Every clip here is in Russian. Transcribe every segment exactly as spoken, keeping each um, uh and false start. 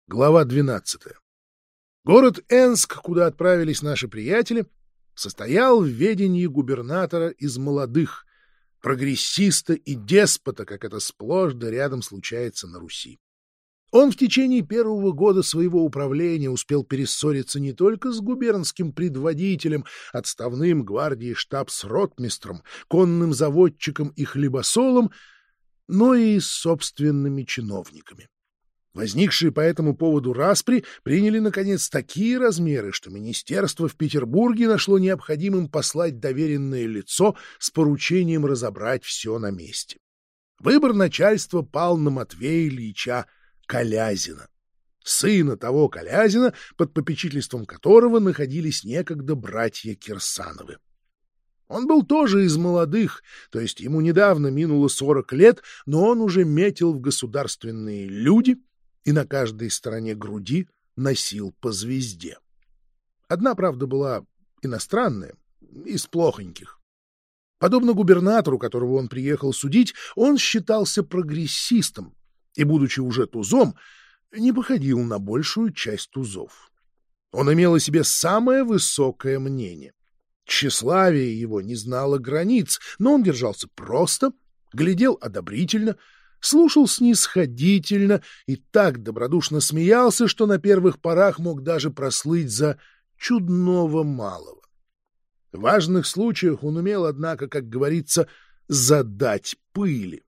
Глава двенадцатая. Город Энск, куда отправились наши приятели, состоял в ведении губернатора из молодых, прогрессиста и деспота, как это сплошь да рядом случается на Руси. Он в течение первого года своего управления успел перессориться не только с губернским предводителем, отставным гвардии штабс-ротмистром, конным заводчиком и хлебосолом, но и с собственными чиновниками. Возникшие по этому поводу распри приняли, наконец, такие размеры, что министерство в Петербурге нашло необходимым послать доверенное лицо с поручением разобрать все на месте. Выбор начальства пал на Матвея Ильича Колязина, сына того Колязина, под попечительством которого находились некогда братья Кирсановы. Он был тоже из молодых, то есть ему недавно минуло сорок лет, но он уже метил в государственные люди и на каждой стороне груди носил по звезде. Одна, правда, была иностранная, из плохоньких. Подобно губернатору, которого он приехал судить, он считался прогрессистом и, будучи уже тузом, не походил на большую часть тузов. Он имел о себе самое высокое мнение. Тщеславие его не знало границ, но он держался просто, глядел одобрительно, слушал снисходительно и так добродушно смеялся, что на первых порах мог даже прослыть за чудного малого. В важных случаях он умел, однако, как говорится, задать пыли.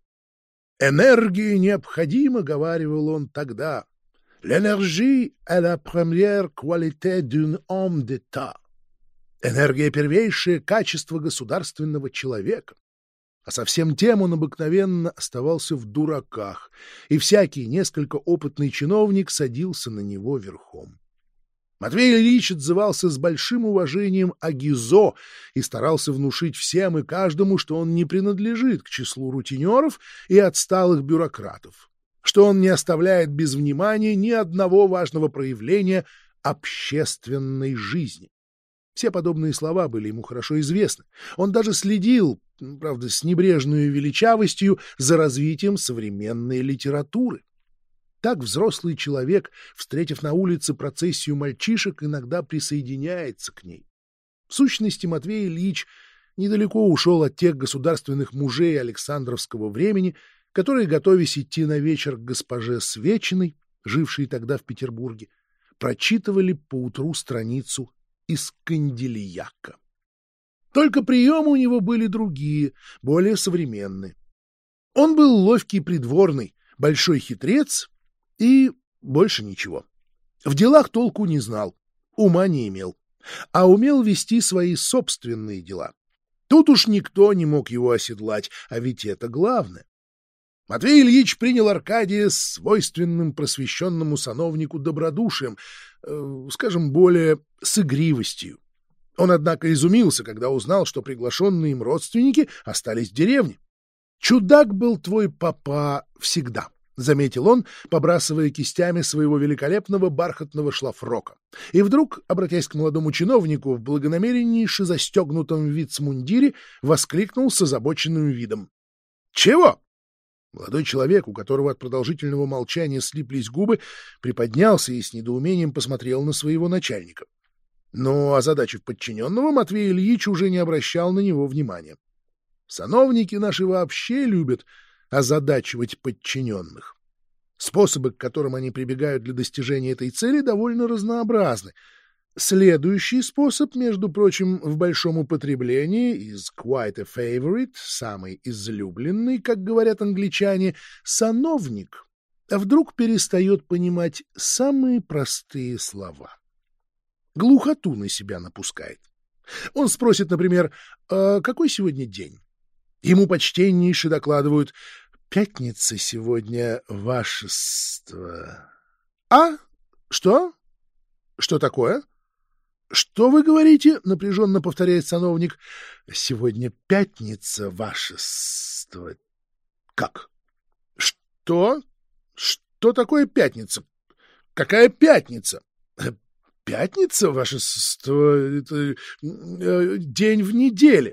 «Энергию необходимо», — говаривал он тогда, «l'énergie est la première qualité d'un homme d'État». Энергия — первейшее качество государственного человека. А совсем тем он обыкновенно оставался в дураках, и всякий несколько опытный чиновник садился на него верхом. Матвей Ильич отзывался с большим уважением о Гизо и старался внушить всем и каждому, что он не принадлежит к числу рутинеров и отсталых бюрократов, что он не оставляет без внимания ни одного важного проявления общественной жизни. Все подобные слова были ему хорошо известны. Он даже следил, правда, с небрежной величавостью, за развитием современной литературы. Так взрослый человек, встретив на улице процессию мальчишек, иногда присоединяется к ней. В сущности, Матвей Ильич недалеко ушел от тех государственных мужей Александровского времени, которые, готовясь идти на вечер к госпоже Свечиной, жившей тогда в Петербурге, прочитывали поутру страницу из Канделияка. Только приемы у него были другие, более современные. Он был ловкий придворный, большой хитрец и больше ничего. В делах толку не знал, ума не имел, а умел вести свои собственные дела. Тут уж никто не мог его оседлать, а ведь это главное. Матвей Ильич принял Аркадия с свойственным просвещенному сановнику добродушием, э, скажем, более с игривостью. Он, однако, изумился, когда узнал, что приглашенные им родственники остались в деревне. «Чудак был твой папа всегда», — заметил он, побрасывая кистями своего великолепного бархатного шлафрока. И вдруг, обратясь к молодому чиновнику в благонамереннейше застегнутом вицмундире, воскликнул с озабоченным видом: «Чего?» Молодой человек, у которого от продолжительного молчания слиплись губы, приподнялся и с недоумением посмотрел на своего начальника. Но, озадачив подчиненного, Матвей Ильич уже не обращал на него внимания. Сановники наши вообще любят озадачивать подчиненных. Способы, к которым они прибегают для достижения этой цели, довольно разнообразны. Следующий способ, между прочим, в большом употреблении, is quite a favorite, самый излюбленный, как говорят англичане, сановник, а вдруг перестает понимать самые простые слова. Глухоту на себя напускает. Он спросит, например, а какой сегодня день? Ему почтеннейше докладывают: «Пятница сегодня, вашество». «А? Что? Что такое?» «Что вы говорите?» — напряженно повторяет сановник. «Сегодня пятница, вашество». «Как? Что? Что такое пятница? Какая пятница?» «Пятница, вашество, это день в неделе».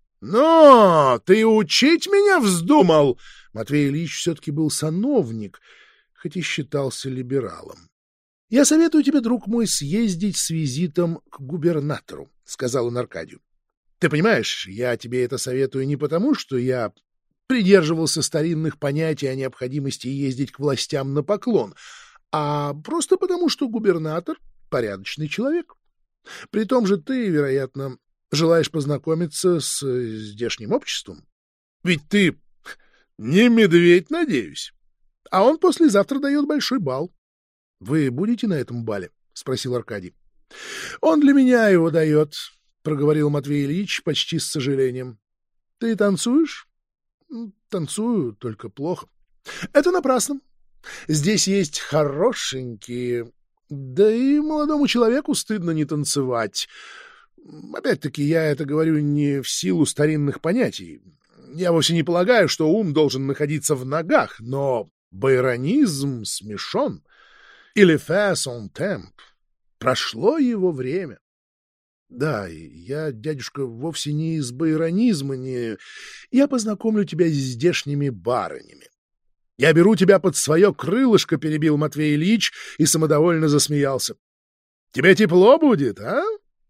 «Но ты учить меня вздумал!» Матвей Ильич все-таки был сановник, хоть и считался либералом. — Я советую тебе, друг мой, съездить с визитом к губернатору, — сказал он Аркадию. — Ты понимаешь, я тебе это советую не потому, что я придерживался старинных понятий о необходимости ездить к властям на поклон, а просто потому, что губернатор — порядочный человек. При том же ты, вероятно, желаешь познакомиться с здешним обществом. Ведь ты не медведь, надеюсь. А он послезавтра дает большой бал. — Вы будете на этом бале? — спросил Аркадий. — Он для меня его дает, — проговорил Матвей Ильич почти с сожалением. — Ты танцуешь? — Танцую, только плохо. — Это напрасно. Здесь есть хорошенькие... Да и молодому человеку стыдно не танцевать. Опять-таки, я это говорю не в силу старинных понятий. Я вовсе не полагаю, что ум должен находиться в ногах, но байронизм смешон. Или fait son temps. Прошло его время. Да, я, дядюшка, вовсе не из байронизма, не... Я познакомлю тебя с здешними барынями. Я беру тебя под свое крылышко, — перебил Матвей Ильич и самодовольно засмеялся. — Тебе тепло будет, а?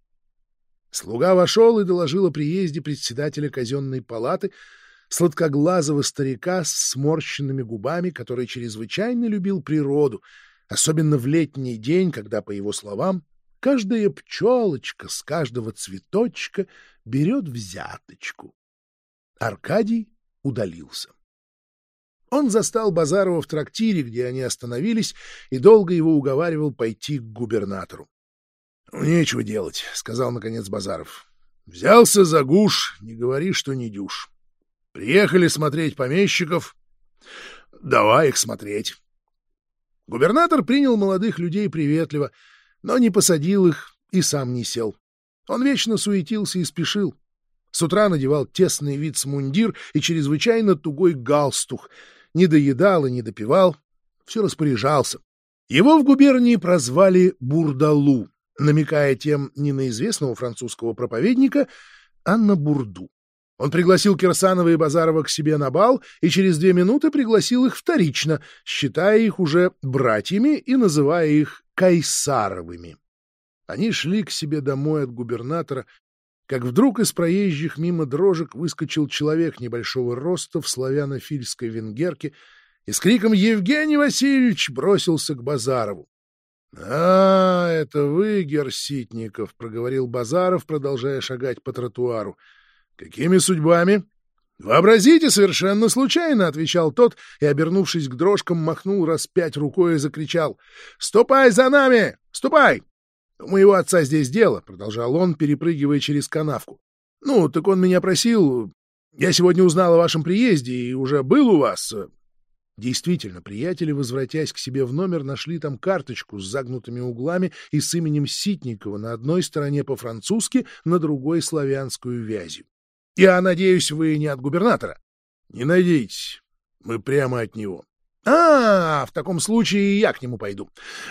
Слуга вошел и доложил о приезде председателя казенной палаты, сладкоглазого старика с сморщенными губами, который чрезвычайно любил природу, особенно в летний день, когда, по его словам, каждая пчелочка с каждого цветочка берет взяточку. Аркадий удалился. Он застал Базарова в трактире, где они остановились, и долго его уговаривал пойти к губернатору. — Нечего делать, — сказал наконец Базаров. — Взялся за гуш, не говори, что не дюж. Приехали смотреть помещиков. Давай их смотреть. Губернатор принял молодых людей приветливо, но не посадил их и сам не сел. Он вечно суетился и спешил. С утра надевал тесный вицмундир и чрезвычайно тугой галстух, не доедал и не допивал, все распоряжался. Его в губернии прозвали Бурдалу, намекая тем не на известного французского проповедника, а на Бурду. Он пригласил Кирсанова и Базарова к себе на бал и через две минуты пригласил их вторично, считая их уже братьями и называя их Кайсаровыми. Они шли к себе домой от губернатора, как вдруг из проезжих мимо дрожек выскочил человек небольшого роста в славяно-фильской венгерке и с криком «Евгений Васильевич!» бросился к Базарову. — А, это вы, герр Ситников, — проговорил Базаров, продолжая шагать по тротуару. — Какими судьбами? — Вообразите, совершенно случайно, — отвечал тот и, обернувшись к дрожкам, махнул раз пять рукой и закричал. — Ступай за нами! Ступай! — У моего отца здесь дело, — продолжал он, перепрыгивая через канавку. — Ну, так он меня просил. Я сегодня узнал о вашем приезде и уже был у вас. Действительно, приятели, возвратясь к себе в номер, нашли там карточку с загнутыми углами и с именем Ситникова на одной стороне по-французски, на другой — славянскую вязью. — Я надеюсь, вы не от губернатора? — Не надейтесь, мы прямо от него. — А, в таком случае я к нему пойду.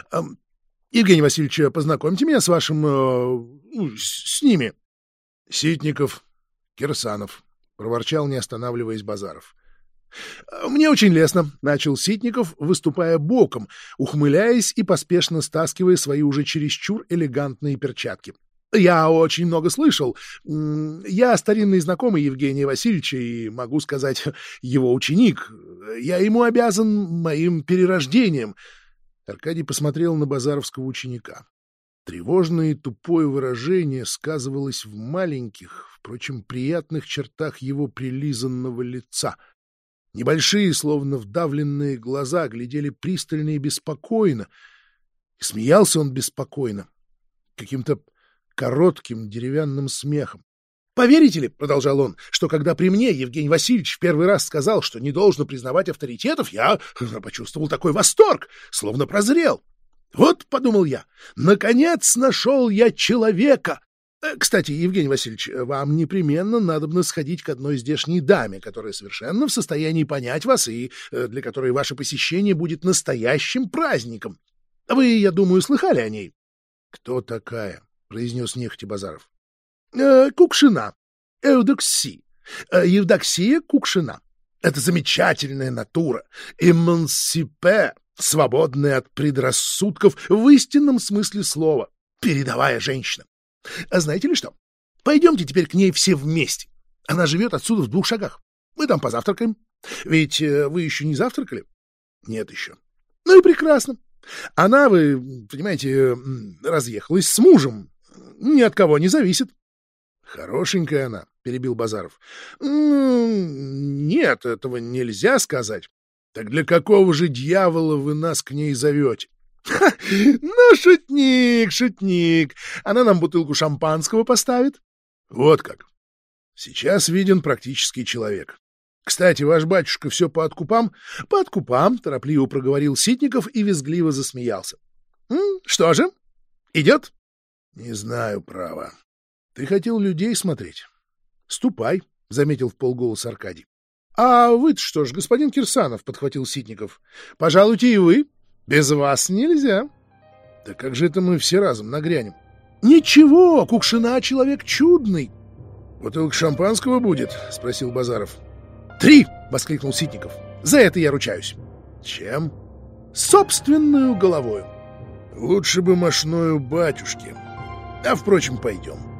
Евгений Васильевич, познакомьте меня с вашим... Э, с, с ними. — Ситников, Кирсанов, — проворчал, не останавливаясь, Базаров. — Мне очень лестно, — начал Ситников, выступая боком, ухмыляясь и поспешно стаскивая свои уже чересчур элегантные перчатки. — Я очень много слышал. Я старинный знакомый Евгения Васильевича и, могу сказать, его ученик. Я ему обязан моим перерождением. Аркадий посмотрел на базаровского ученика. Тревожное и тупое выражение сказывалось в маленьких, впрочем, приятных чертах его прилизанного лица. Небольшие, словно вдавленные глаза глядели пристально и беспокойно, и смеялся он беспокойно, каким-то коротким деревянным смехом. «Поверите ли, — продолжал он, — что когда при мне Евгений Васильевич в первый раз сказал, что не должно признавать авторитетов, я почувствовал такой восторг, словно прозрел. Вот, — подумал я, — наконец нашел я человека. Кстати, Евгений Васильевич, вам непременно надобно сходить к одной здешней даме, которая совершенно в состоянии понять вас и для которой ваше посещение будет настоящим праздником. Вы, я думаю, слыхали о ней?» «Кто такая?» — произнес нехотя Базаров. Э, Кукшина. Эудокси. Э, Евдоксия Кукшина. Это замечательная натура. Эмансипе. свободная от предрассудков в истинном смысле слова, передовая женщина. А знаете ли что? Пойдемте теперь к ней все вместе. Она живет отсюда в двух шагах. Мы там позавтракаем. Ведь э, вы еще не завтракали? Нет еще. Ну и прекрасно. Она, вы понимаете, разъехалась с мужем. Ни от кого не зависит. Хорошенькая она, перебил Базаров. Нет, этого нельзя сказать. Так для какого же дьявола вы нас к ней зовете? Ха, ну, шутник, шутник. Она нам бутылку шампанского поставит. Вот как. Сейчас виден практический человек. Кстати, ваш батюшка все по откупам? По откупам, торопливо проговорил Ситников и визгливо засмеялся. М, что же, идет? Не знаю, право. Ты хотел людей смотреть? Ступай, заметил вполголоса Аркадий. А вы-то что ж, господин Кирсанов, подхватил Ситников. Пожалуйте и вы. Без вас нельзя. Да как же это мы все разом нагрянем? Ничего, Кукшина человек чудный. Бутылка шампанского будет? Спросил Базаров. Три! Воскликнул Ситников. За это я ручаюсь. Чем? Собственную головою. Лучше бы мошною батюшки. А, впрочем, пойдем.